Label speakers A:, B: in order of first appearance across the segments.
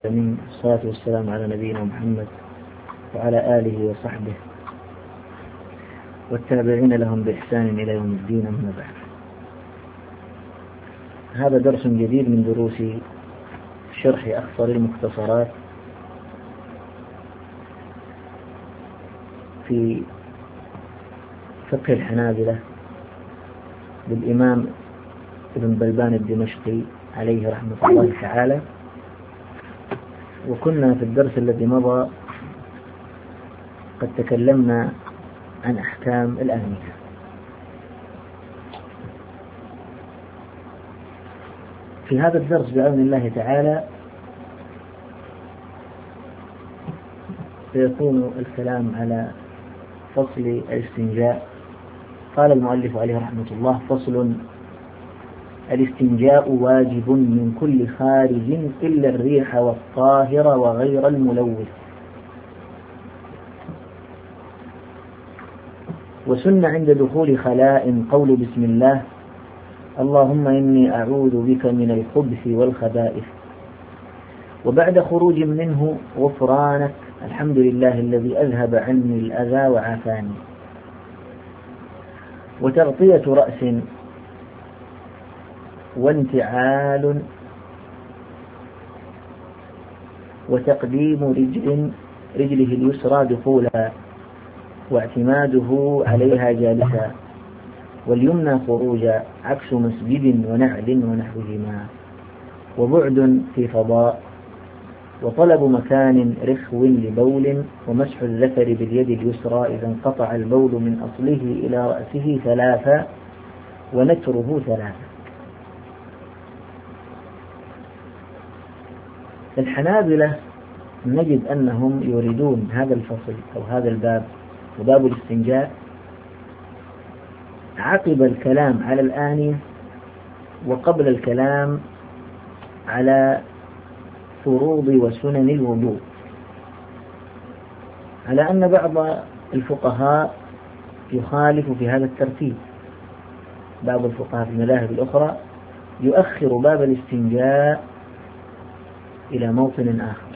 A: من الصلاة والسلام على نبينا محمد وعلى آله وصحبه والتابعين لهم بإحسان إلى يوم الدين، أما بعد. هذا درس جديد من دروس شرح أخطر المختصرات في فقه الحنابلة بالإمام ابن بلبان الدمشقي عليه رحمة الله تعالى. وكنا في الدرس الذي مضى قد تكلمنا عن أحكام الآنية. في هذا الدرس بعون الله تعالى سيكون الكلام على فصل الاستنجاء. قال المؤلف عليه رحمة الله: فصل: الاستنجاء واجب من كل خارج إلا الريح والطاهر وغير الملوث. وسن عند دخول خلاء قول بسم الله اللهم إني أعوذ بك من الخبث والخبائث، وبعد خروج منه غفرانك الحمد لله الذي أذهب عني الأذى وعافاني. وتغطية رأس وانتعال وتقديم رجله اليسرى دخولا واعتماده عليها جالسا، واليمنى خروجا عكس مسجد ونعل ونحوهما، وبعد في فضاء، وطلب مكان رخو لبول، ومسح الذكر باليد اليسرى إذا انقطع البول من أصله إلى رأسه ثلاثا، ونتره ثلاثا. الحنابلة نجد أنهم يريدون هذا الفصل أو هذا الباب وباب الاستنجاء عقب الكلام على الآنية وقبل الكلام على فروض وسنن الوضوء، على أن بعض الفقهاء يخالف في هذا الترتيب. بعض الفقهاء في المذاهب الأخرى يؤخر باب الاستنجاء إلى موطن آخر،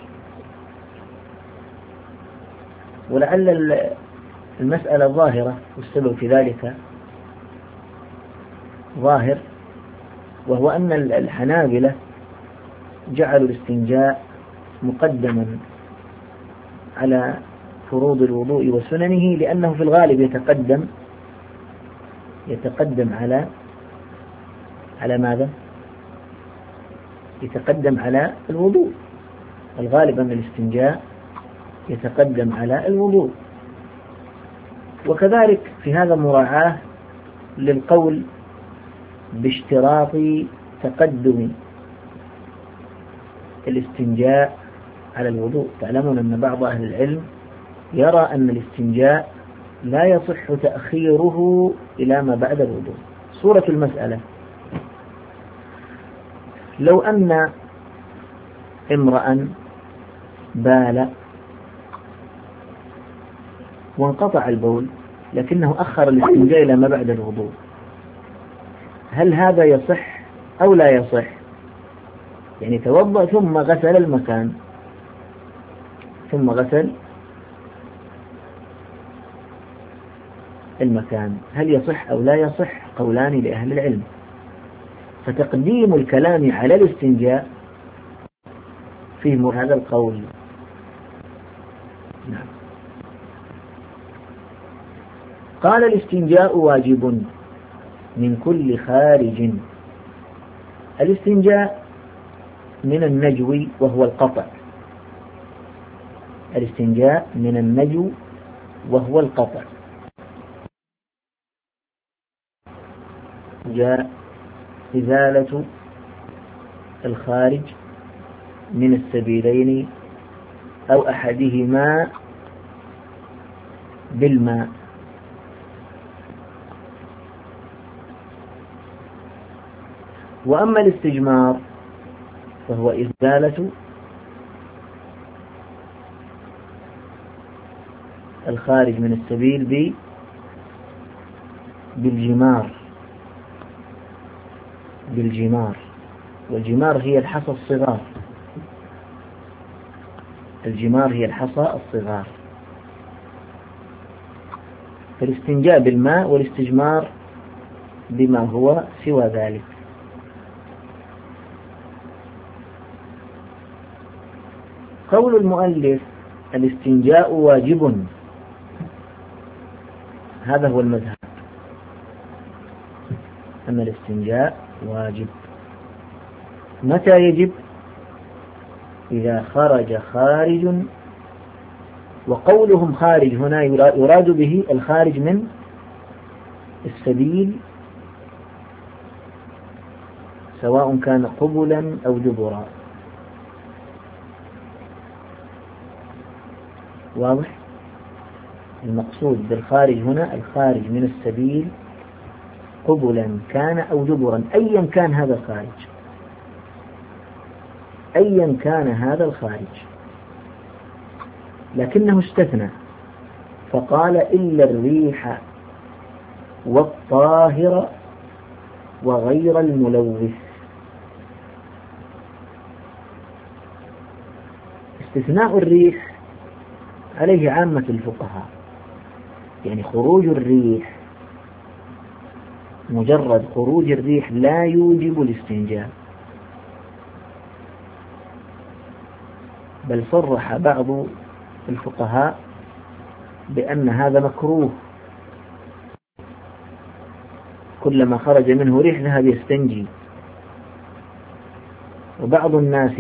A: ولعل المسألة ظاهرة والسبب في ذلك ظاهر، وهو أن الحنابلة جعلوا الاستنجاء مقدما على فروض الوضوء وسننه، لأنه في الغالب يتقدم على ماذا؟ يتقدم على الوضوء. الغالب أن الاستنجاء يتقدم على الوضوء، وكذلك في هذا مراعاة للقول باشتراط تقدم الاستنجاء على الوضوء. تعلمون أن بعض أهل العلم يرى أن الاستنجاء لا يصح تأخيره إلى ما بعد الوضوء. صورة المسألة: لو أن امرأ بال وانقطع البول لكنه أخر الاستنجاء إلى ما بعد الوضوء، هل هذا يصح أو لا يصح؟ يعني توضأ ثم غسل المكان هل يصح أو لا يصح؟ قولان لأهل العلم. فتقديم الكلام على الاستنجاء فيه هذا القول. نعم. قال: الاستنجاء واجب من كل خارج. الاستنجاء من النجو وهو القطع. الاستنجاء من النجو وهو القطع. جاء إزالة الخارج من السبيلين أو أحدهما بالماء. وأما الاستجمار فهو إزالة الخارج من السبيل بالجمار، والجمار هي الحصى الصغار. الجمار هي الحصى الصغار. فالاستنجاء بالماء والاستجمار بما هو سوى ذلك. قول المؤلف الاستنجاء واجب، هذا هو المذهب، أن الاستنجاء واجب. متى يجب؟ إذا خرج خارج، وقولهم خارج هنا يراد به الخارج من السبيل، سواء كان قبلا أو دبرا. واضح؟ المقصود بالخارج هنا الخارج من السبيل قبلا كان أو دبرا، أيا كان هذا الخارج، أيا كان هذا الخارج، لكنه استثنى فقال إلا الريح والطاهر وغير الملوث. استثناء الريح عليه عامة الفقهاء، يعني خروج الريح، مجرد خروج الريح لا يوجب الاستنجاء، بل صرح بعض الفقهاء بأن هذا مكروه، كلما خرج منه ريح ذهب يستنجي. وبعض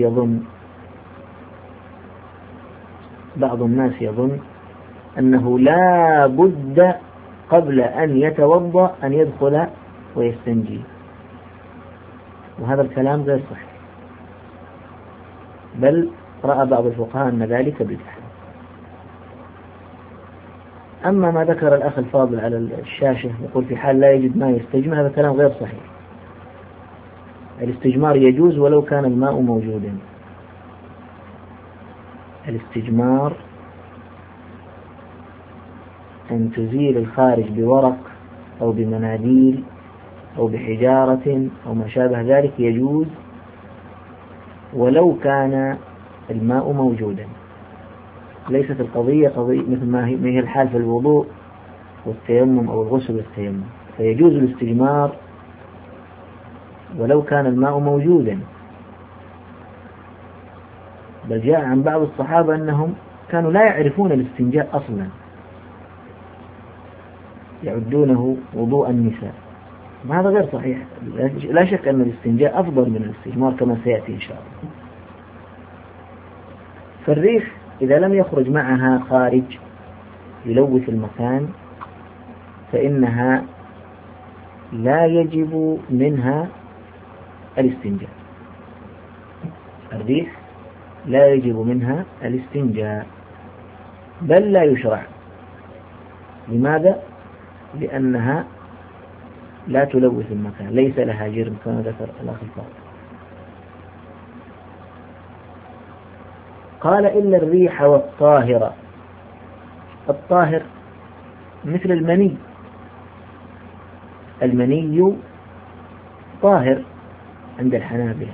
A: الناس يظن أنه لا بد قبل أن يتوضأ أن يدخل ويستنجي، وهذا الكلام غير صحيح، بل رأى بعض الفقهاء أن ذلك بدعة. أما ما ذكر الأخ الفاضل على الشاشة يقول في حال لا يجد ماء يستجمر، هذا كلام غير صحيح. الاستجمار يجوز ولو كان الماء موجودا. الاستجمار أن تزيل الخارج بورق أو بمناديل أو بحجارة أو ما شابه ذلك يجوز ولو كان الماء موجودا. ليست القضية مثل ما هي الحال في الوضوء والتيمم أو الغسل والتيمم، فيجوز الاستجمار ولو كان الماء موجودا. بل جاء عن بعض الصحابة أنهم كانوا لا يعرفون الاستنجاء أصلا، يعدونه وضوء النساء، وهذا غير صحيح. لا شك أن الاستنجاء أفضل من الاستجمار كما سيأتي إن شاء الله. فالريح إذا لم يخرج معها خارج يلوث المكان فإنها لا يجب منها الاستنجاء. الريح لا يجب منها الاستنجاء، بل لا يشرع. لماذا؟ لأنها لا تلوث المكان، ليس لها جرم كما ذكر الأخ الفاضل. قال إلا الريح والطاهر. الطاهر مثل المني، المني طاهر عند الحنابلة،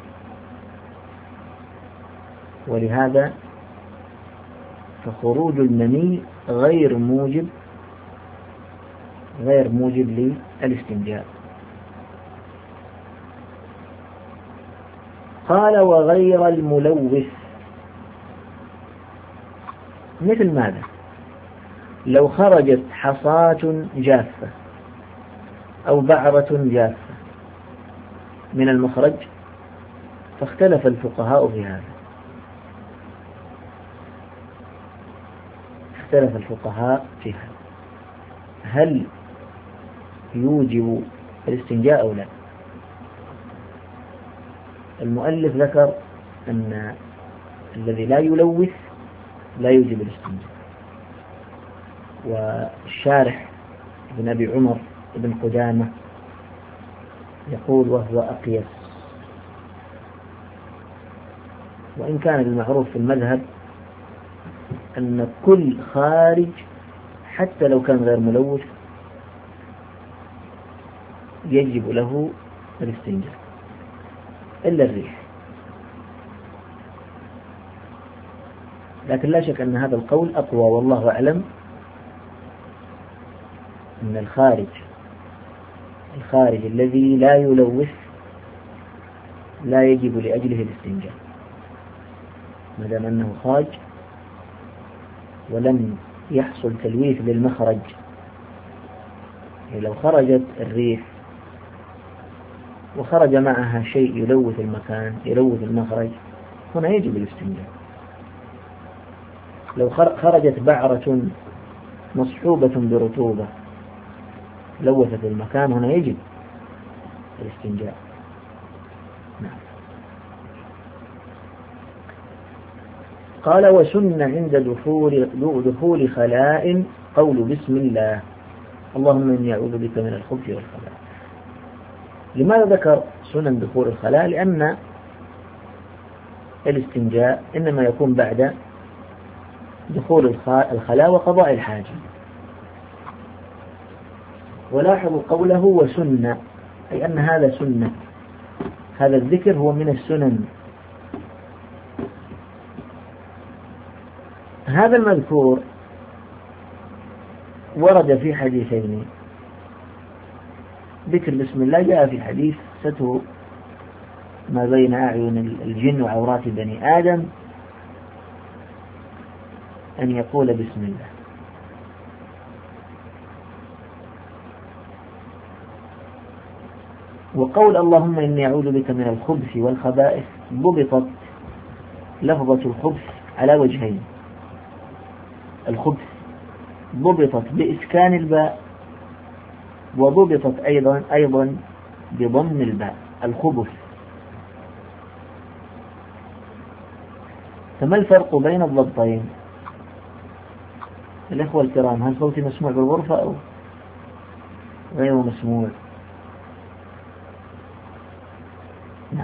A: ولهذا فخروج المني غير موجب للاستنجاء. قال وغير الملوث مثل ماذا؟ لو خرجت حصاة جافة أو بعرة جافة من المخرج، فاختلف الفقهاء في هذا، هل يوجب الاستنجاء أو لا؟ المؤلف ذكر أن الذي لا يلوث لا يوجب الاستنجاء، والشارح ابن أبي عمر ابن قدامة يقول وهو أقيس، وإن كان المعروف في المذهب أن كل خارج حتى لو كان غير ملوث يجب له الاستنجاء إلا الريح. لكن لا شك أن هذا القول أقوى، والله أعلم، أن الخارج الذي لا يلوث لا يجب لأجله الاستنجاء، ما دام أنه خارج ولم يحصل تلويث للمخرج. لو خرجت الريح وخرج معها شيء يلوث المكان، يلوث المخرج، هنا يجب الاستنجاء. لو خرجت بعرة مصحوبة برطوبة لوثت المكان، هنا يجب الاستنجاء. نعم. قال: وسن عند دخول خلاء قول بسم الله، اللهم إني أعوذ بك من الخبث والخبائث. لماذا ذكر سنن دخول الخلاء؟ لأن الاستنجاء إنما يكون بعد دخول الخلاء وقضاء الحاجة. ولاحظوا قوله وسنة، أي أن هذا سنة، هذا الذكر هو من السنن. هذا المذكور ورد في حديثين. ذكر بسم الله جاء في حديث ستر ما بين أعين الجن وعورات بني آدم أن يقول بسم الله. وقول اللهم إني أعوذ بك من الخبث والخبائث ضبطت لفظة الخبث على وجهين. الخبث ضبطت بإسكان الباء، وضبطت أيضا بضم الباء، الخبث. فما الفرق بين الضبطين؟ الإخوة الكرام، هل صوتي مسموع بالغرفة أو غير مسموع؟ نعم.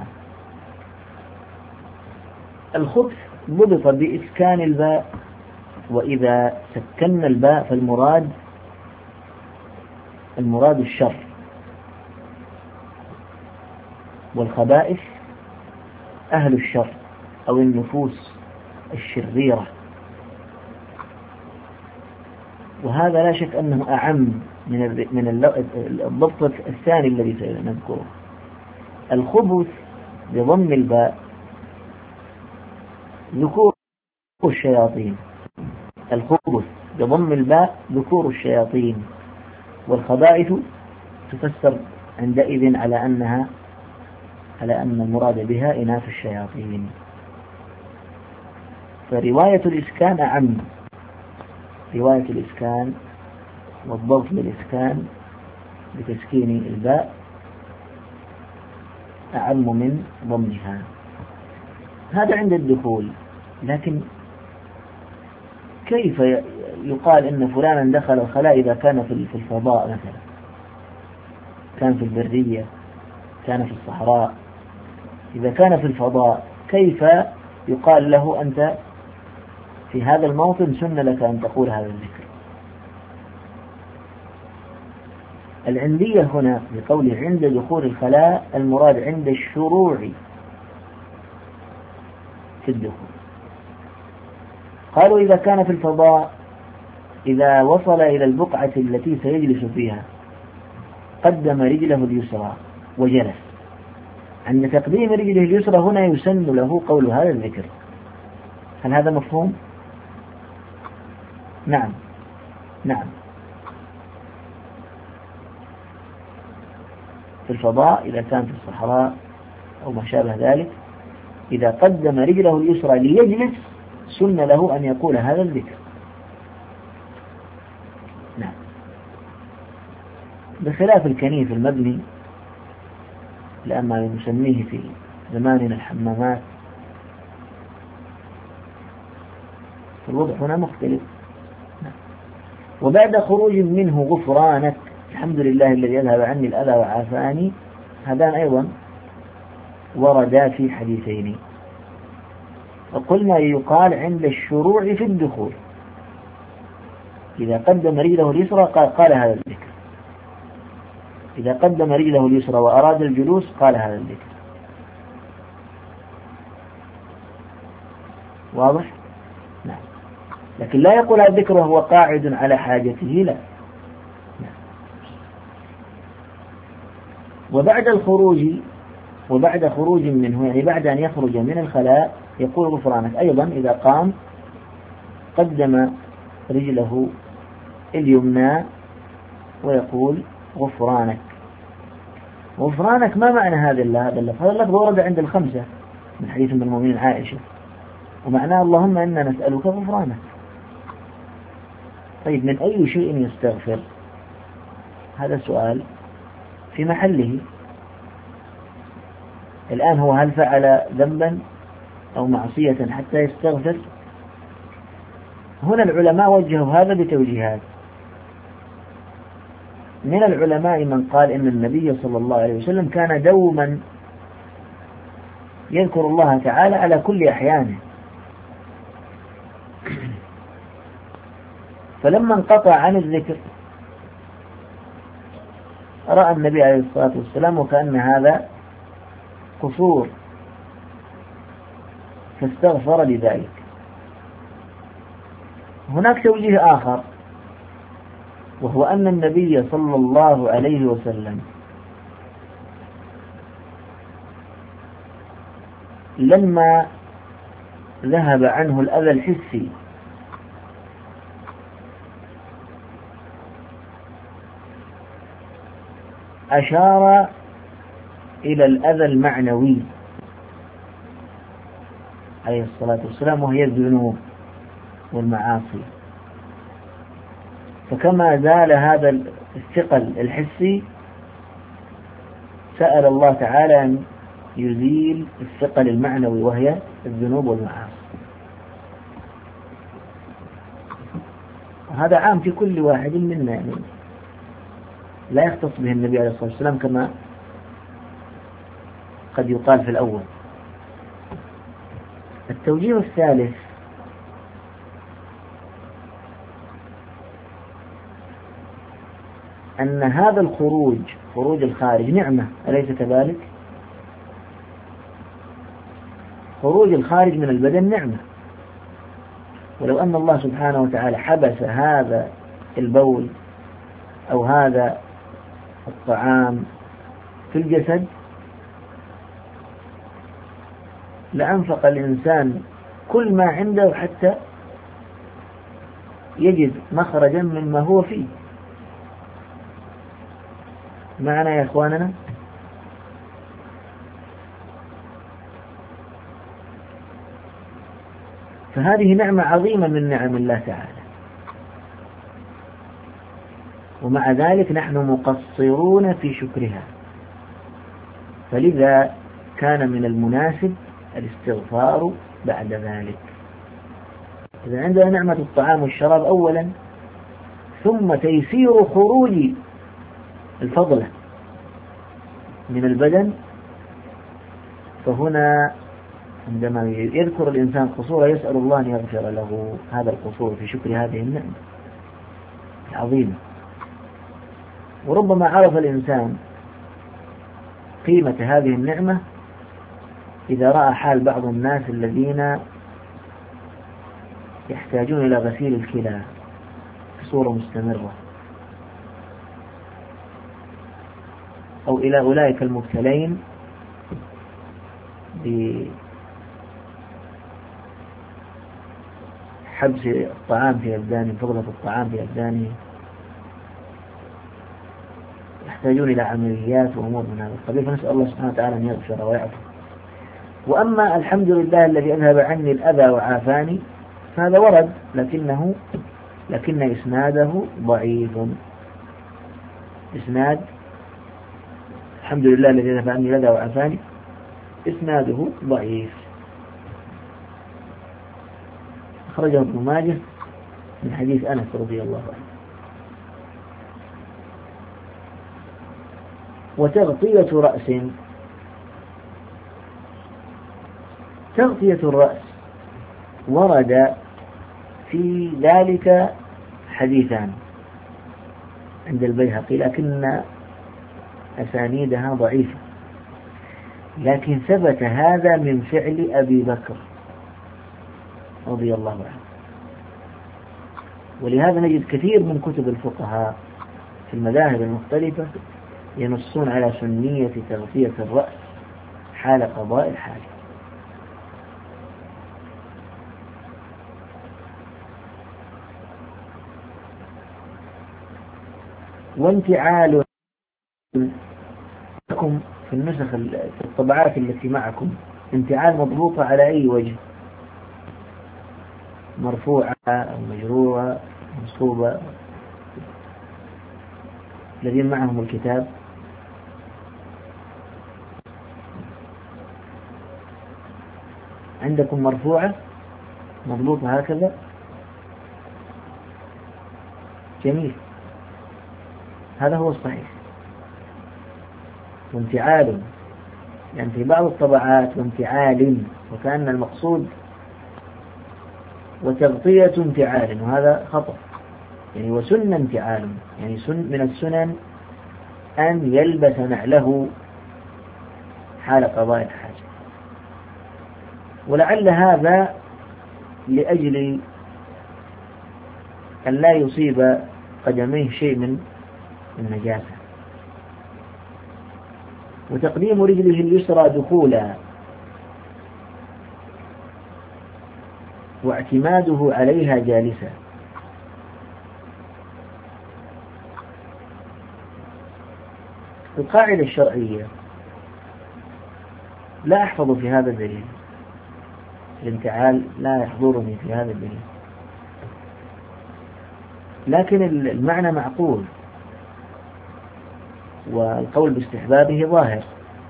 A: الخبث ضبط بإسكان الباء، وإذا سكننا الباء فالمراد الشر. والخبائث أهل الشر أو النفوس الشريرة، وهذا لا شك أنه أعم من الضبط الثاني الذي سنذكره. الخبث بضم الباء ذكور الشياطين، الخبث بضم الباء ذكور الشياطين، والخبائث تفسر عندئذ على أن المراد بها إناث الشياطين. فرواية الإسكان أعم، رواية الإسكان والضبط بالإسكان بتسكين الباء أعم من ضمها. هذا عند الدخول. لكن كيف يقال إن فلانا دخل الخلاء إذا كان في الفضاء مثلا، كان في البرية، كان في الصحراء؟ إذا كان في الفضاء كيف يقال له أنت في هذا الموطن سن لك أن تقول هذا الذكر؟ العندية هنا بقوله عند دخول الخلاء المراد عند الشروع في الدخول. قالوا إذا كان في الفضاء، إذا وصل إلى البقعة التي سيجلس فيها قدم رجله اليسرى وجلس. عند تقديم رجله اليسرى هنا يسن له قول هذا الذكر. هل هذا مفهوم؟ نعم. في الفضاء إذا كان في الصحراء أو ما شابه ذلك، إذا قدم رجله اليسرى ليجلس سن له أن يقول هذا الذكر. نعم. بخلاف الكنيف المبني، لأن ما نسميه في زماننا الحمامات، الوضع هنا مختلف. نعم. وبعد خروج منه غفرانك الحمد لله الذي يذهب عني الأذى وعافاني، هذان أيضا وردا في حديثين. وقلنا يقال عند الشروع في الدخول، إذا قدم رجله اليسرى قال هذا الذكر، إذا قدم رجله اليسرى وأراد الجلوس قال هذا الذكر. واضح؟ نعم. لكن لا يقول الذكر وهو قاعد على حاجته، لا. نعم. وبعد خروج منه، يعني بعد أن يخرج من الخلاء يقول غفرانك. أيضا إذا قام قدم رجله اليمنى ويقول غفرانك. غفرانك ما معنى هذا اللفظ؟ هذا اللفظ ورد عند الخمسة من حديث ام المؤمنين عائشة، ومعناه اللهم إنا نسألك غفرانك. طيب من أي شيء يستغفر؟ هذا سؤال في محله. الآن هو هل فعل ذنبا أو معصية حتى يستغفر؟ هنا العلماء وجهوا هذا بتوجيهات. من العلماء من قال إن النبي صلى الله عليه وسلم كان دوما يذكر الله تعالى على كل أحيانه، فلما انقطع عن الذكر رأى النبي عليه الصلاة والسلام وكأن هذا قصور، فاستغفر لذلك. هناك توجيه آخر، وهو أن النبي صلى الله عليه وسلم لما ذهب عنه الأذى الحسي أشار إلى الأذى المعنوي عليه الصلاة والسلام، وهي الذنوب والمعاصي. فكما زال هذا الثقل الحسي سأل الله تعالى أن يزيل الثقل المعنوي وهي الذنوب والمعاصي. وهذا عام في كل واحد منا، يعني لا يختص به النبي عليه الصلاة والسلام كما قد يقال في الأول. التوجيه الثالث أن هذا خروج الخارج نعمة، أليس كذلك؟ خروج الخارج من البدن نعمة، ولو أن الله سبحانه وتعالى حبس هذا البول أو هذا الطعام في الجسد لأنفق الإنسان كل ما عنده حتى يجد مخرجا مما هو فيه. معنا يا إخواننا؟ فهذه نعمة عظيمة من نعم الله تعالى، ومع ذلك نحن مقصرون في شكرها، فلذا كان من المناسب الاستغفار بعد ذلك. إذا عندنا نعمة الطعام والشراب أولا، ثم تيسير خروج الفضلة من البدن، فهنا عندما يذكر الإنسان قصوره يسأل الله أن يغفر له هذا القصور في شكر هذه النعمة العظيمة. وربما عرف الإنسان قيمة هذه النعمة إذا رأى حال بعض الناس الذين يحتاجون إلى غسيل الكلى بصورة مستمرة، أو إلى أولئك المبتلين بحبس الطعام في أبدانهم، فضلة الطعام في أبدانهم، يحتاجون إلى عمليات وأمور من هذا القبيل، فنسأل الله سبحانه وتعالى أن يغفر ويعفو. وأما الحمد لله الذي أذهب عني الأذى وعافاني فهذا ورد، لكن إسناده ضعيف. إسناد الحمد لله الذي أذهب عني الأذى وعافاني إسناده ضعيف. أخرجه ابن ماجه من حديث أنس رضي الله عنه. وتغطية رأس، تغطية الرأس ورد في ذلك حديثان عند البيهقي، لكن أسانيدها ضعيفة، لكن ثبت هذا من فعل أبي بكر رضي الله عنه. ولهذا نجد كثير من كتب الفقهاء في المذاهب المختلفة ينصون على سنية تغطية الرأس حال قضاء الحاجة. وانتعال لكم في النسخ في الطبعات التي معكم انتعال مضبوطة على أي وجه؟ مرفوعة أو مجرورة منصوبة؟ الذين معهم الكتاب عندكم مرفوعة مضبوطة هكذا؟ جميل، هذا هو الصحيح. وانتعال يعني في بعض الطبعات وانتعال، وكأن المقصود وتغطية انتعال، وهذا خطأ. يعني وسن انتعال، يعني من السنن أن يلبس نعله حال قضاء الحاجة. ولعل هذا لأجل أن لا يصيب قدميه شيء من النجاسة. وتقديم رجله اليسرى دخولا واعتماده عليها جالسا. القاعدة الشرعية لا أحفظ في هذا الدليل، الانتعال لا يحضرني في هذا الدليل، لكن المعنى معقول والقول باستحبابه ظاهر.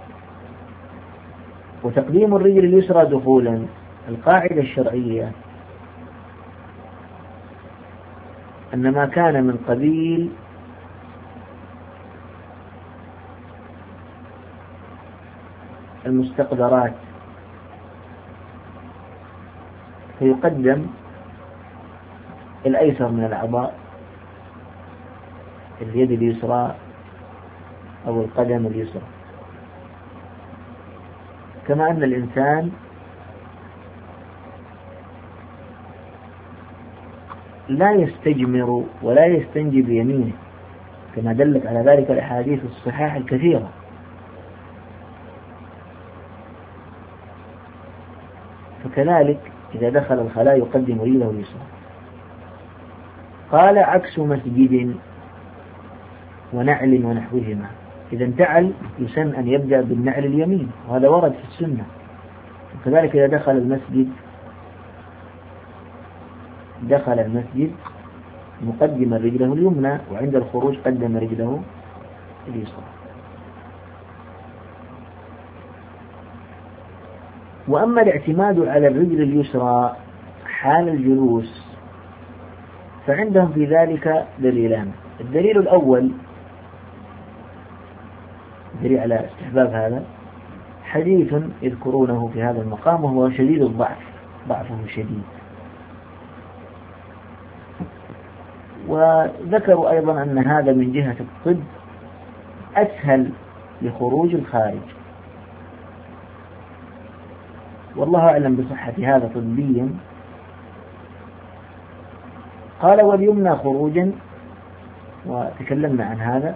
A: وتقديم الرجل اليسرى دخولا، القاعدة الشرعية أن ما كان من قبيل المستقدرات فيقدم الأيسر من الأعضاء، اليد اليسرى أو القدم اليسرى، كما أن الإنسان لا يستجمر ولا يستنجي بيمينه، كما دلت على ذلك الأحاديث الصحاح الكثيرة. فكذلك إذا دخل الخلاء يقدم رجله اليسرى. قال عكس مسجد ونعل ونحوهما، إذا انتعل يسن أن يبدأ بالنعل اليمين، وهذا ورد في السنة. وكذلك إذا دخل المسجد مقدم رجله اليمنى، وعند الخروج قدم رجله اليسرى. وأما الاعتماد على الرجل اليسرى حال الجلوس فعندهم في ذلك دليلان. الدليل الأول دليل على استحباب هذا حديث يذكرونه في هذا المقام، وهو شديد الضعف، ضعفه شديد. وذكروا أيضا أن هذا من جهة الطب أسهل لخروج الخارج، والله أعلم بصحة هذا طبيا. قال واليمنى خروجا، وتكلمنا عن هذا.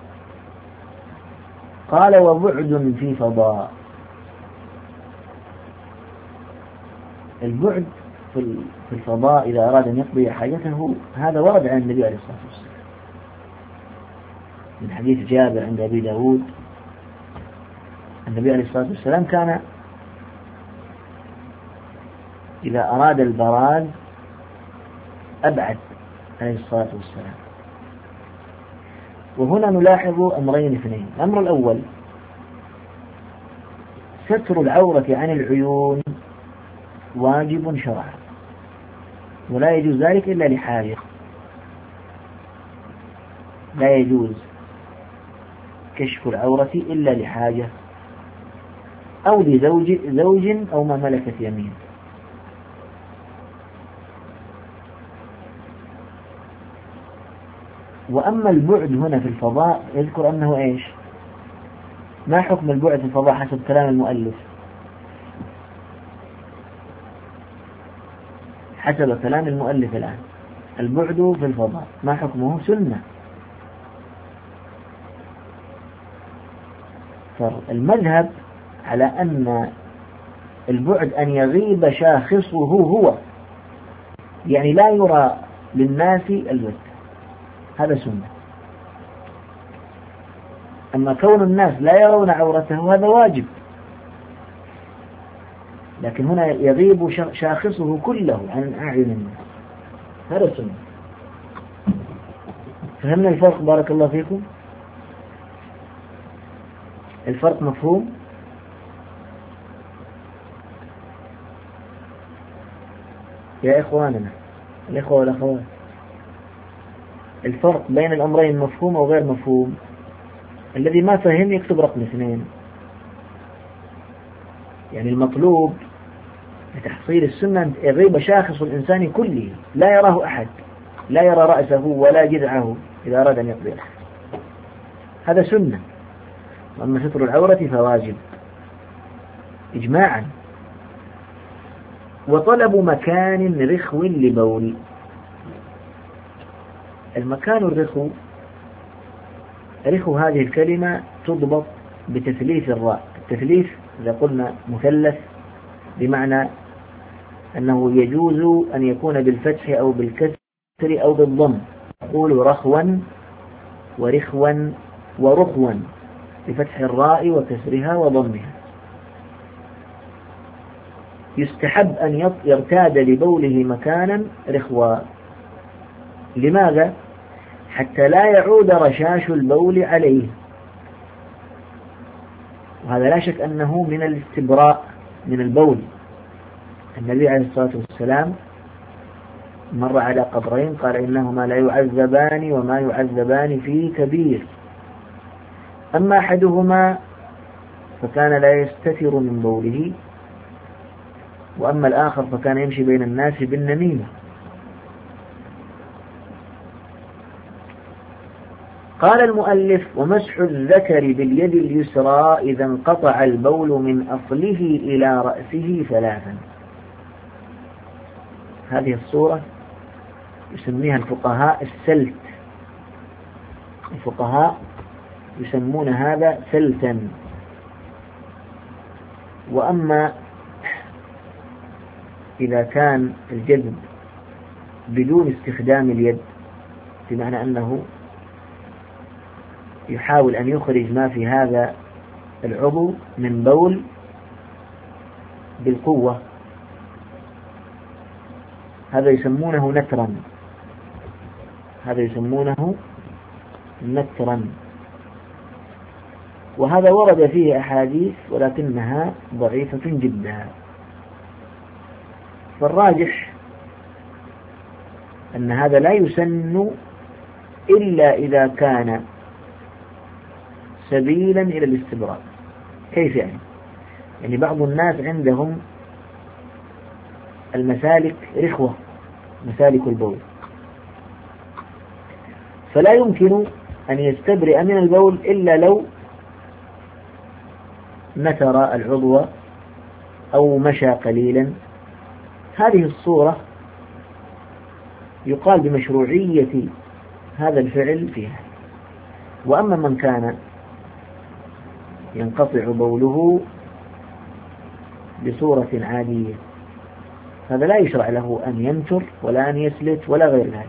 A: قال وبعد في فضاء، البعد في الفضاء إذا أراد أن يقضي حاجته، هذا ورد عن النبي عليه الصلاة والسلام من حديث جابر عند أبي داود. النبي عليه الصلاة والسلام كان إذا أراد البراز أبعد عليه الصلاة والسلام. وهنا نلاحظ أمرين اثنين. الأمر الأول ستر العورة عن العيون واجب شرعا، ولا يجوز ذلك إلا لحاجة. لا يجوز كشف العورة إلا لحاجة أو لزوج أو ما ملكت يمين. وأما البعد هنا في الفضاء يذكر أنه إيش؟ ما حكم البعد في الفضاء حسب كلام المؤلف؟ حسب كلام المؤلف الآن البعد في الفضاء ما حكمه؟ سنة. فالمذهب على أن البعد أن يغيب شاخصه هو، يعني لا يرى للناس البعد، هذا سنة. أما كون الناس لا يرون عورته هذا واجب، لكن هنا يغيب شاخصه كله عن أعين الناس، هذا سنة. فهمنا الفرق؟ بارك الله فيكم. الفرق مفهوم؟ يا إخواننا الإخوة والأخوات، الفرق بين الأمرين مفهوم أو غير مفهوم؟ الذي ما فهم يكتب رقم 2. يعني المطلوب لتحصيل السنة أن يغيب شاخص الإنسان كله، لا يراه أحد، لا يرى رأسه ولا جذعه إذا أراد أن يقضي، هذا سنة. وأما ستر العورة فواجب إجماعا. وطلب مكان رخو لبول. المكان الرخو، رخو هذه الكلمة تضبط بتثليث الراء. التثليث إذا قلنا مثلث بمعنى أنه يجوز أن يكون بالفتح أو بالكسر أو بالضم. نقول رخوا ورخوا ورخوا بفتح الراء وكسرها وضمها. يستحب أن يرتاد لبوله مكانا رخوا. لماذا؟ حتى لا يعود رشاش البول عليه، وهذا لا شك أنه من الاستبراء من البول. النبي عليه الصلاة والسلام مر على قبرين قال إنهما لا يعذبان وما يعذبان في كبير، أما أحدهما فكان لا يستتر من بوله، وأما الآخر فكان يمشي بين الناس بالنميمة. قال المؤلف: ومسح الذكر باليد اليسرى إذا انقطع البول من أصله إلى رأسه 3. هذه الصورة يسميها الفقهاء السلت. الفقهاء يسمون هذا سلتا. وأما إذا كان الجذب بدون استخدام اليد، بمعنى أنه يحاول أن يخرج ما في هذا العضو من بول بالقوة، هذا يسمونه نترا. هذا يسمونه نترا، وهذا ورد فيه أحاديث ولكنها ضعيفة جدا. فالراجح أن هذا لا يسن إلا إذا كان سبيلا إلى الاستبراء. كيف يعني؟ يعني بعض الناس عندهم المسالك رخوة، مسالك البول، فلا يمكن أن يستبرئ من البول إلا لو نتر العضو أو مشى قليلا. هذه الصورة يقال بمشروعية هذا الفعل فيها. وأما من كان ينقطع بوله بصورة عادية هذا لا يشرع له أن ينتر ولا أن يسلت ولا غير ذلك.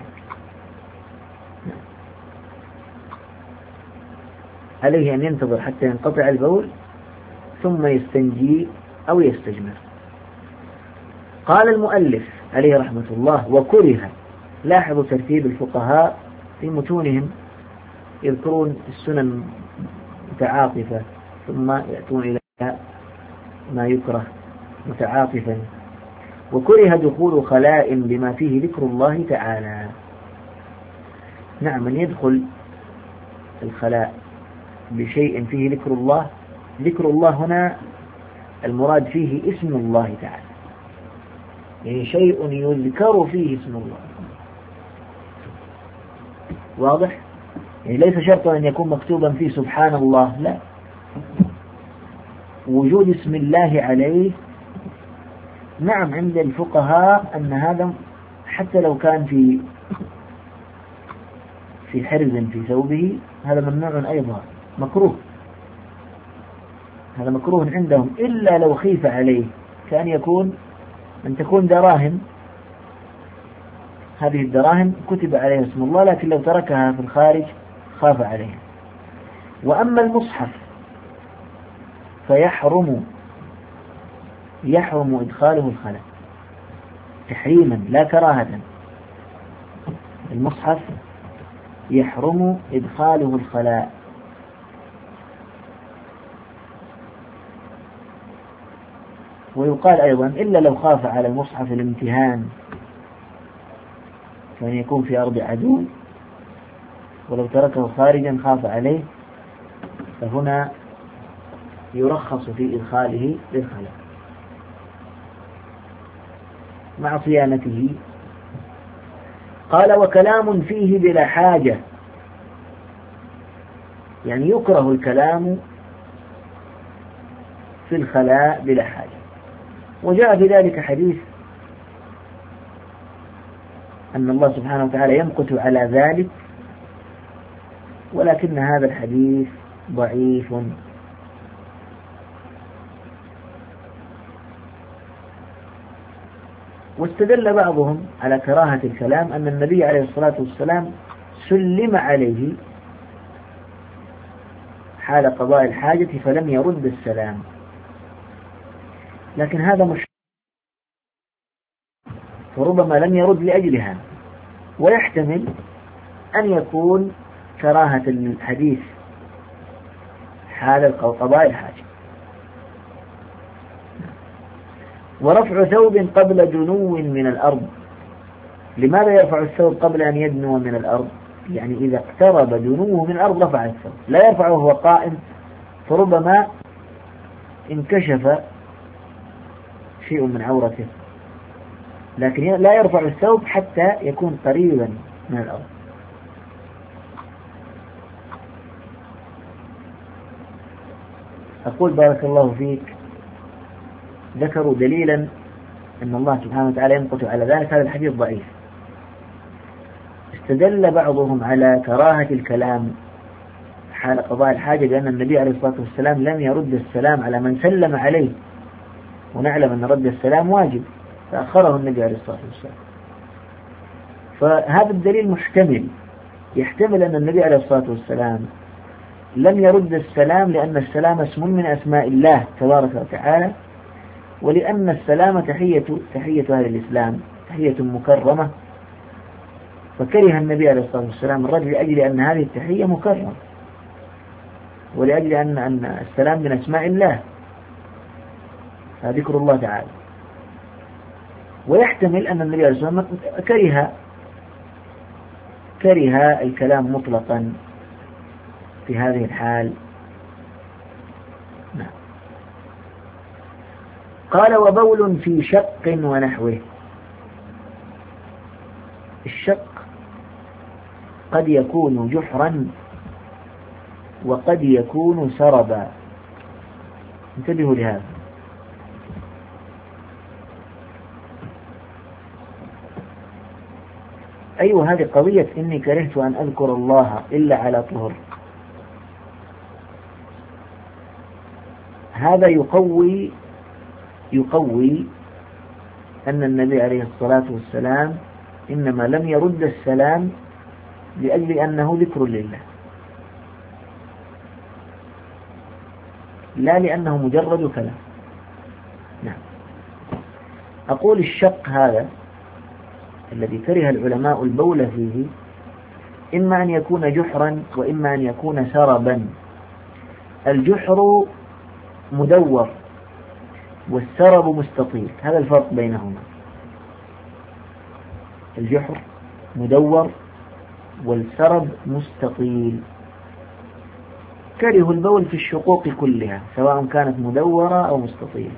A: عليه أن ينتظر حتى ينقطع البول ثم يستنجي أو يستجمر. قال المؤلف عليه رحمة الله: وكره. لاحظوا ترتيب الفقهاء في متونهم، يذكرون السنن متعاطفة ثم يأتون إلى ما يكره متعاطفا. وكره دخول خلاء بما فيه ذكر الله تعالى. نعم، من يدخل الخلاء بشيء فيه ذكر الله، ذكر الله هنا المراد فيه اسم الله تعالى، يعني شيء يذكر فيه اسم الله. واضح؟ يعني ليس شرطا أن يكون مكتوبا فيه سبحان الله، لا، وجود اسم الله عليه. نعم، عند الفقهاء أن هذا حتى لو كان في حرز في ثوبه، هذا ممنوع أيضا، مكروه، هذا مكروه عندهم، إلا لو خيف عليه، كأن تكون دراهم، هذه الدراهم كتب عليها اسم الله، لكن لو تركها في الخارج خاف عليها. وأما المصحف فيحرم إدخاله الخلاء تحريما لا كراهة. المصحف يحرم إدخاله الخلاء. ويقال أيضا إلا لو خاف على المصحف الامتهان، كان يكون في أرض عدو ولو تركه خارجا خاف عليه، فهنا يرخص في إدخاله للخلاء مع صيانته. قال وكلام فيه بلا حاجة، يعني يكره الكلام في الخلاء بلا حاجة. وجاء في ذلك حديث أن الله سبحانه وتعالى يمقت على ذلك، ولكن هذا الحديث ضعيف. واستدل بعضهم على كراهة الكلام أن النبي عليه الصلاة والسلام سلم عليه حال قضاء الحاجة فلم يرد السلام، لكن هذا مش، فربما لم يرد لأجلها، ويحتمل أن يكون كراهة الحديث حال قضاء الحاجة. ورفع ثوب قبل دنو من الأرض، لماذا يرفع الثوب قبل أن يدنو من الأرض؟ يعني إذا اقترب دنوه من الأرض رفع الثوب، لا يرفعه وهو قائم، فربما انكشف شيء من عورته، لكن لا يرفع الثوب حتى يكون قريبا من الأرض. أقول بارك الله فيك، ذكروا دليلا أن الله سبحانه وتعالى يمقت على ذلك، هذا الحديث ضعيف. استدل بعضهم على كراهة الكلام حال قضاء الحاجة بأن النبي عليه الصلاة والسلام لم يرد السلام على من سلم عليه، ونعلم أن رد السلام واجب، فأخره النبي عليه الصلاة والسلام. فهذا الدليل محتمل، يحتمل أن النبي عليه الصلاة والسلام لم يرد السلام لأن السلام اسم من أسماء الله تبارك وتعالى، ولأن السلام تحية أهل الإسلام، تحية مكرمة، فكره النبي عليه الصلاة والسلام الرد لأجل أن هذه التحية مكرمة، ولأجل أن السلام من أسماء الله، ذكر الله تعالى. ويحتمل أن النبي عليه الصلاة والسلام كره الكلام مطلقا في هذه الحال. نعم. قال وبول في شق ونحوه. الشق قد يكون جحرا وقد يكون سربا، انتبهوا لهذا. أيوة، هذه قضية إني كرهت أن أذكر الله إلا على طهر، هذا يقوي أن النبي عليه الصلاة والسلام إنما لم يرد السلام لأجل أنه ذكر لله، لا لأنه مجرد كلام. نعم. أقول الشق هذا الذي كره العلماء البول فيه إما أن يكون جحرا وإما أن يكون سربا. الجحر مدور والسرب مستطيل، هذا الفرق بينهما. الجحر مدور والسرب مستطيل. كره البول في الشقوق كلها سواء كانت مدورة أو مستطيلة.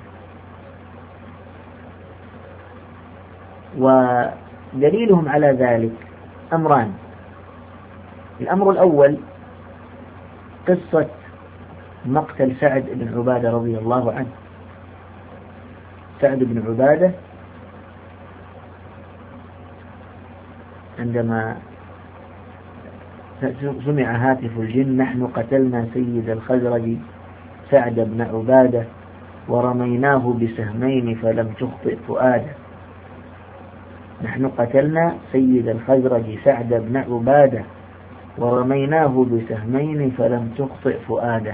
A: ودليلهم على ذلك أمران. الأمر الأول قصة مقتل سعد بن عبادة رضي الله عنه. سعد بن عبادة عندما سمع هاتف الجن: نحن قتلنا سيد الخزرج سعد بن عبادة ورميناه بسهمين فلم تخطئ فؤاده. نحن قتلنا سيد الخزرج سعد بن عبادة ورميناه بسهمين فلم تخطئ فؤاده.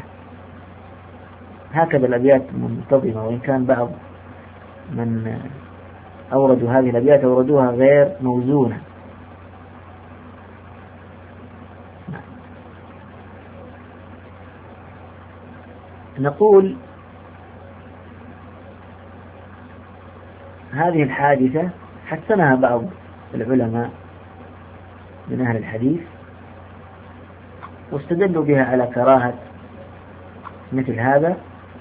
A: هكذا الأبيات منتظمة، وإن كان بعض من أوردوا هذه الأبيات أوردوها غير موزونة. نقول هذه الحادثة حسنها بعض العلماء من أهل الحديث، واستدلوا بها على كراهة مثل هذا،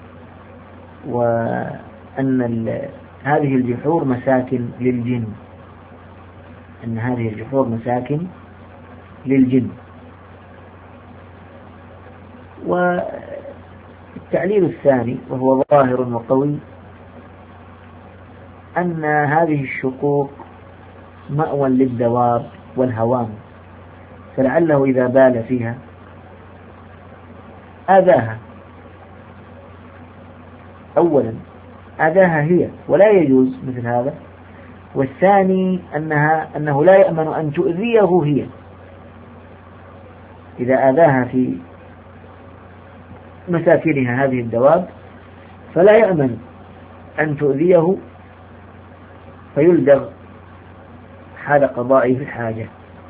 A: وأن هذه الجحور مساكن للجن، أن هذه الجحور مساكن للجن. والتعليل الثاني وهو ظاهر وقوي أن هذه الشقوق مأوى للدواب والهوام، فلعله إذا بال فيها آذاها. أولا آذاها هي، ولا يجوز مثل هذا. والثاني أنه لا يأمن أن تؤذيه هي، إذا آذاها في مساكنها هذه الدواب فلا يأمن أن تؤذيه فيلدغ حال قضائه الحاجة.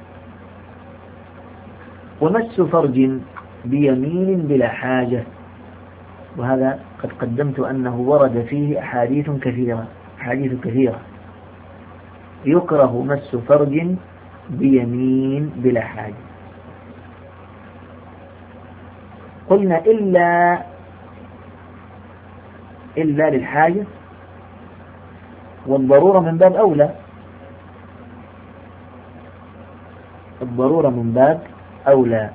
A: ومس فرج بيمين بلا حاجة، وهذا قد قدمت أنه ورد فيه أحاديث كثيرة. يكره مس فرج بيمين بلا حاجة. قلنا إلا للحاجة، والضرورة من باب أولى. الضرورة من باب أولى.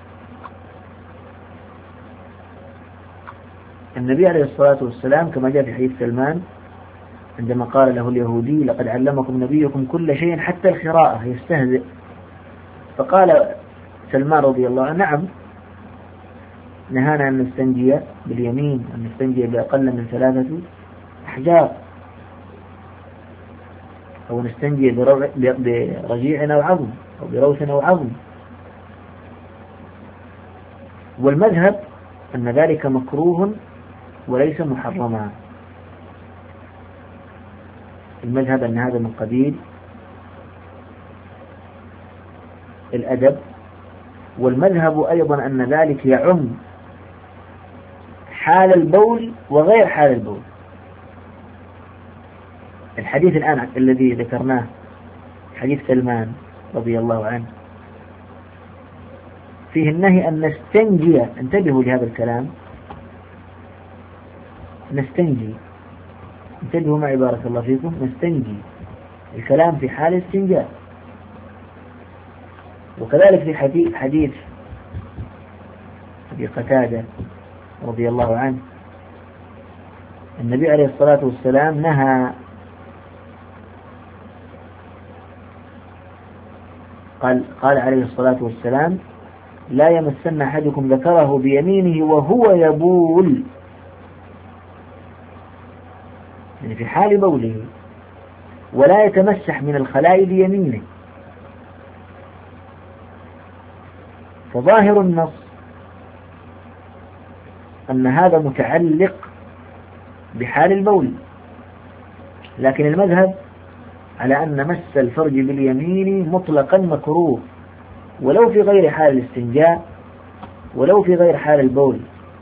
A: النبي عليه الصلاة والسلام كما جاء في حديث سلمان عندما قال له اليهودي: لقد علمكم نبيكم كل شيء حتى القراءة، يستهزئ. فقال سلمان رضي الله عنه: نعم، نهانا أن نستنجي باليمين، أن نستنجي بأقل من 3 أحجار، أو نستنجي برجيع أو عظم، أو بروث أو عظم. والمذهب أن ذلك مكروه وليس محرما. المذهب أن هذا من قبيل الأدب. والمذهب أيضا أن ذلك يعم حال البول وغير حال البول. الحديث الآن الذي ذكرناه، حديث سلمان رضي الله عنه، فيه النهي أن نستنجي. انتبهوا لهذا الكلام، نستنجي. انتبهوا معي بارك الله فيكم، نستنجي. الكلام في حال الاستنجاء. وكذلك في حديث أبي قتادة رضي الله عنه، النبي عليه الصلاة والسلام نهى، قال عليه الصلاة والسلام: لا يمسن أحدكم ذكره بيمينه وهو يبول، يعني في حال بوله، ولا يتمسح من الخلاء بيمينه. فظاهر النص أن هذا متعلق بحال البول، لكن المذهب على أن مس الفرج باليمين مطلقا مكروه، ولو في غير حال الاستنجاء، ولو في غير حال البول.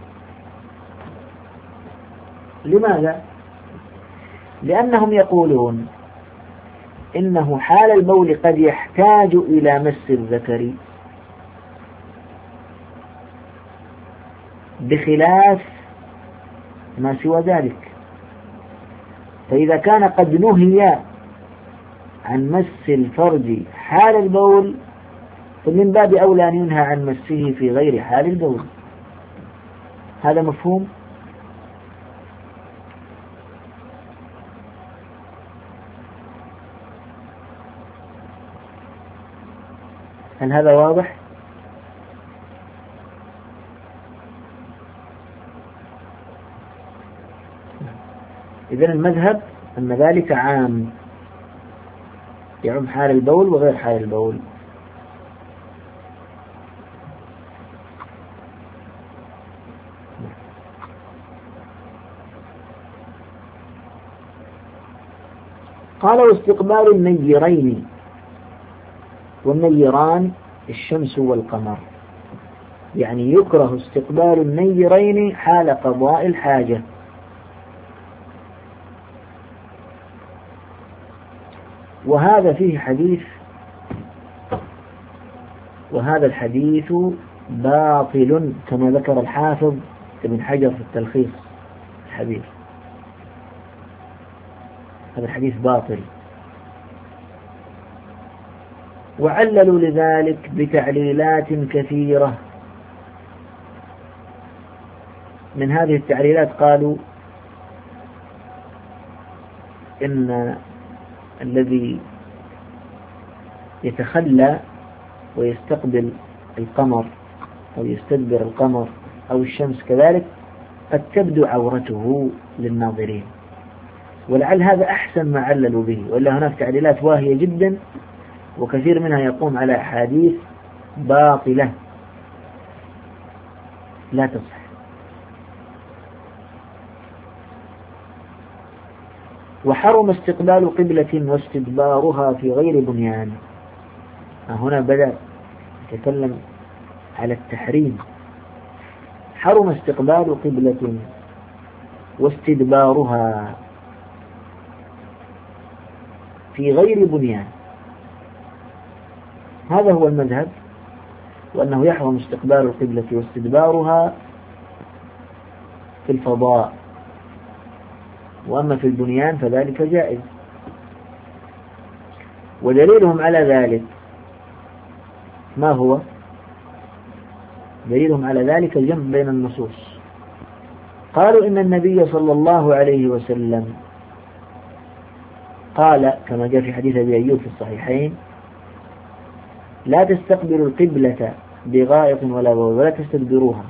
A: لماذا؟ لأنهم يقولون إنه حال البول قد يحتاج إلى مس الذكر بخلاف ما سوى ذلك. فإذا كان قد نهي عن مس الفرج حال البول، فمن باب أولى أن ينهى عن مسه في غير حال البول. هذا مفهوم؟ هل هذا واضح؟ إذن المذهب أن ذلك عام، يعم حال البول وغير حال البول. قال واستقبال النيرين، والنيران الشمس والقمر، يعني يكره استقبال النيرين حال قضاء الحاجة. وهذا فيه حديث، وهذا الحديث باطل كما ذكر الحافظ ابن حجر في التلخيص الحبير. هذا الحديث باطل، وعللوا لذلك بتعليلات كثيرة. من هذه التعليلات قالوا إن الذي يتخلى ويستقبل القمر أو يستدبر القمر أو الشمس كذلك قد تبدو عورته للناظرين، ولعل هذا أحسن ما عللوا به، وإلا هناك تعليلات واهية جدا وكثير منها يقوم على أحاديث باطلة لا تصح. وحرم استقبال قبلة واستدبارها في غير بنيان. هنا بدأ يتكلم على التحريم. حرم استقبال قبلة واستدبارها في غير بنيان، هذا هو المذهب، وأنه يحرم استقبال القبلة واستدبارها في الفضاء، وأما في البنيان فذلك جائز. ودليلهم على ذلك ما هو؟ دليلهم على ذلك الجمع بين النصوص. قالوا إن النبي صلى الله عليه وسلم قال كما جاء في حديث أبي أيوب في الصحيحين: لا تستقبلوا القبلة بغائط ولا بول ولا تستدبروها.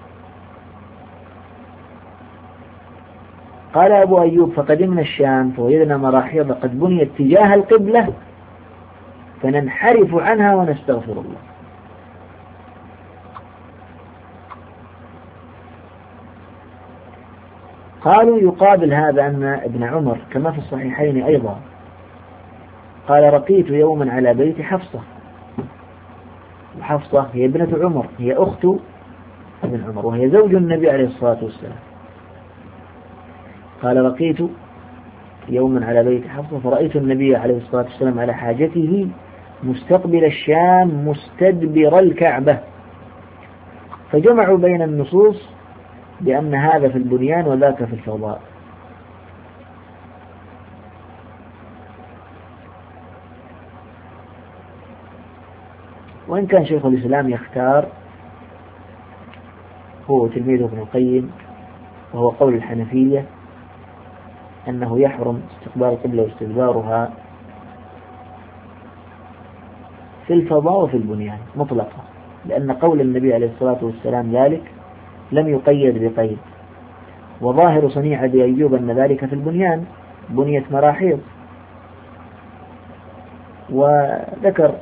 A: قال أبو أيوب: فقدمنا الشام فوجدنا مراحيض قد بنيت تجاه القبلة فننحرف عنها ونستغفر الله. قالوا يقابل هذا أن ابن عمر كما في الصحيحين أيضا قال: رقيت يوما على بيت حفصة، وحفصة هي ابنة عمر، هي أخت ابن عمر وهي زوج النبي عليه الصلاة والسلام. قال: رقيت يوما على بيت حفصة فرأيت النبي عليه الصلاة والسلام على حاجته مستقبل الشام مستدبر الكعبة، فجمعوا بين النصوص بأن هذا في البنيان وذاك في الفضاء. وإن كان شيخ الإسلام يختار هو تلميذه ابن القيم، وهو قول الحنفية، أنه يحرم استقبال القبلة واستدبارها في الفضاء وفي البنيان مطلقا، لأن قول النبي عليه الصلاة والسلام ذلك لم يقيد بقيد. وظاهر صنيع أبي أيوب أن ذلك في البنيان، بنيت مراحيض. وذكر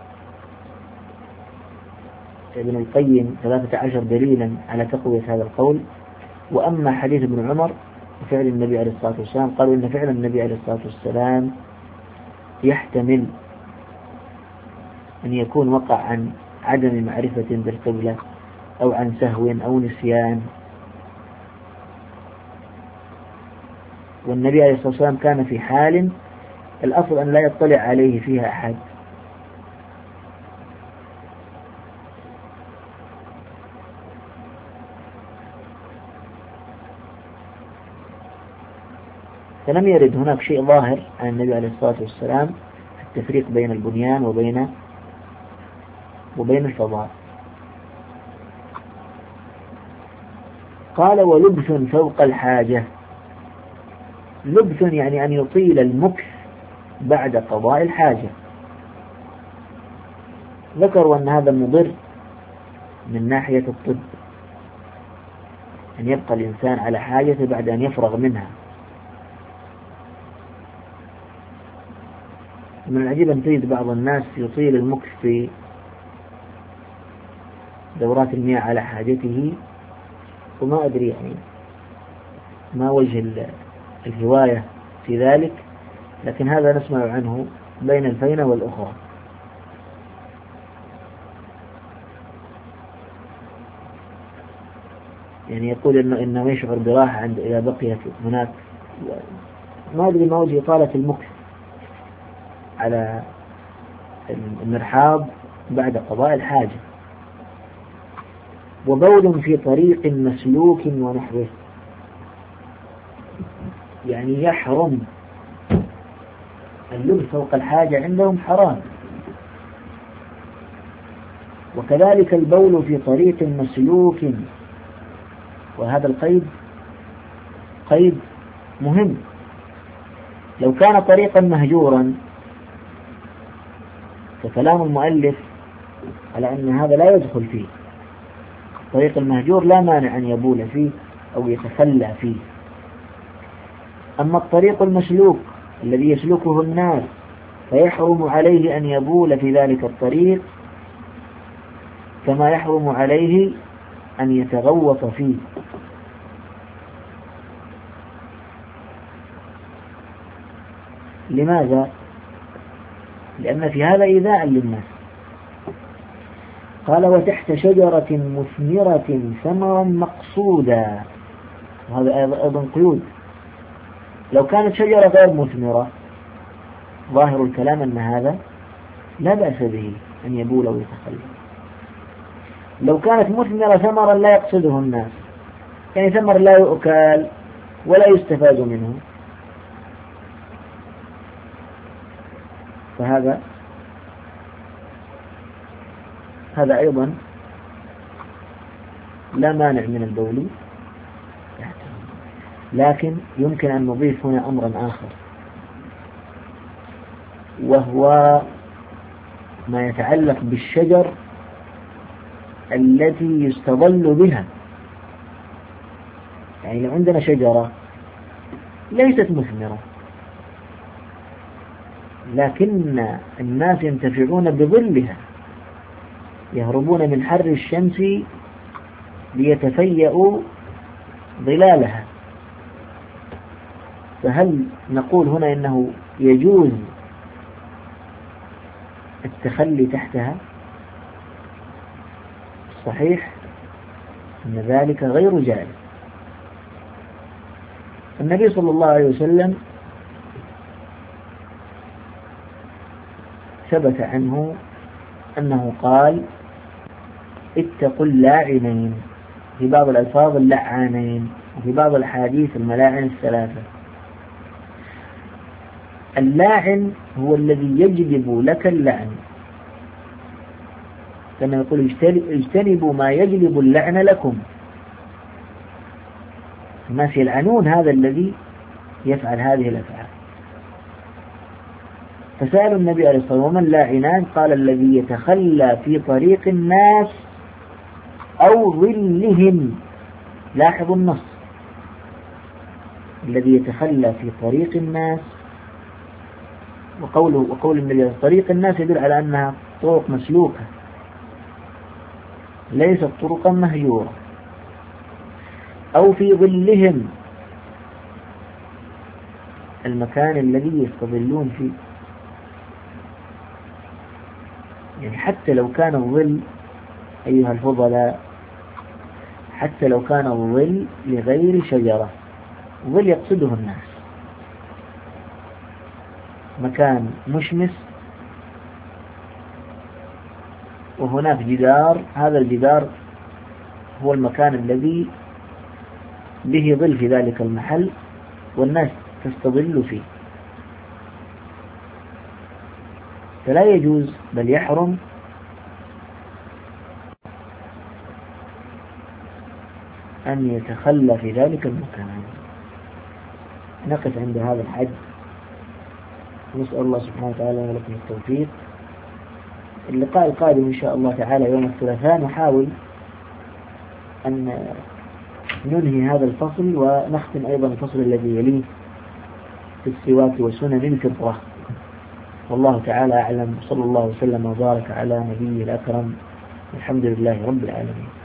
A: ابن القيم 13 دليلا على تقوية هذا القول. وأما حديث ابن عمر وفعل النبي عليه الصلاة والسلام، قالوا إن فعل النبي عليه الصلاة والسلام يحتمل أن يكون وقع عن عدم معرفة بالقبلة أو عن سهو أو نسيان، والنبي عليه الصلاة والسلام كان في حال الأصل أن لا يطلع عليه فيها أحد. فلم يرد هناك شيء ظاهر عن النبي عليه الصلاة والسلام في التفريق بين البنيان وبين الفضاء. قال: ولبث فوق الحاجة. لبث يعني أن يطيل المكث بعد قضاء الحاجة. ذكروا أن هذا مضر من ناحية الطب، أن يبقى الإنسان على حاجته بعد أن يفرغ منها. من العجيب أن تجد بعض الناس يطيل المكث في دورات المياه على حاجته، وما أدري يعني ما وجه الهواية في ذلك، لكن هذا نسمع عنه بين الفينة والأخرى. يعني يقول إنه يشعر براحة إذا بقي هناك. ما أدري ما وجه إطالة المكث على المرحاض بعد قضاء الحاجة. وبول في طريق مسلوك ونحوه، يعني يحرم اللبس فوق الحاجة عندهم حرام. وكذلك البول في طريق مسلوك، وهذا القيد قيد مهم. لو كان طريقا مهجورا فكلام المؤلف على أن هذا لا يدخل فيه. الطريق المهجور لا مانع أن يبول فيه أو يتخلى فيه. أما الطريق المسلوك الذي يسلكه الناس فيحرم عليه أن يبول في ذلك الطريق كما يحرم عليه أن يتغوط فيه. لماذا؟ لأن في هذا إيذاء للناس. قال وتحت شجرة مثمرة ثمرا مقصودا، وهذا أيضا قيود. لو كانت شجرة غير مثمرة ظاهر الكلام أن هذا لا بأس به أن يبول ويتخلى. لو كانت مثمرة ثمرا لا يقصده الناس، يعني ثمر لا يؤكل ولا يستفاد منه، فهذا أيضا لا مانع من البول. لكن يمكن أن نضيف هنا أمرا آخر، وهو ما يتعلق بالشجر التي يستظل بها. يعني لو عندنا شجرة ليست مثمرة لكن الناس ينتفعون بظلها، يهربون من حر الشمس ليتفيأوا ظلالها، فهل نقول هنا إنه يجوز التخلي تحتها؟ صحيح أن ذلك غير جائز. النبي صلى الله عليه وسلم ثبت عنه أنه قال اتقوا اللاعنين، في بعض الألفاظ اللعانين، وفي بعض الحديث الملاعن الثلاثة. اللاعن هو الذي يجلب لك اللعن، كما يقول اجتنبوا ما يجلب اللعن لكم. الناس يلعنون هذا الذي يفعل هذه الأفعال. فسألوا النبي عليه الصلاة والسلام ومن لاعنان؟ قال الذي يتخلى في طريق الناس أو ظلهم. لاحظوا النص، الذي يتخلى في طريق الناس، وقول النبي طريق الناس يدل على أنها طرق مسلوكة ليست طرقا مهجورة. أو في ظلهم، المكان الذي يستظلون فيه. يعني حتى لو كان الظل أيها الفضلاء، حتى لو كان الظل لغير شجرة، ظل يقصده الناس، مكان مشمس وهناك جدار، هذا الجدار هو المكان الذي به ظل في ذلك المحل والناس تستظل فيه، فلا يجوز بل يحرم أن يتخلى في ذلك المكان. نقف عند هذا الحد، نسأل الله سبحانه وتعالى ولكم التوفيق. اللقاء القادم إن شاء الله تعالى يوم الثلاثاء نحاول أن ننهي هذا الفصل ونختم أيضا الفصل الذي يليه في السواك وسنن الفطرة. والله تعالى أعلم، صلى الله وسلم وبارك على نبيه الأكرم، الحمد لله رب العالمين.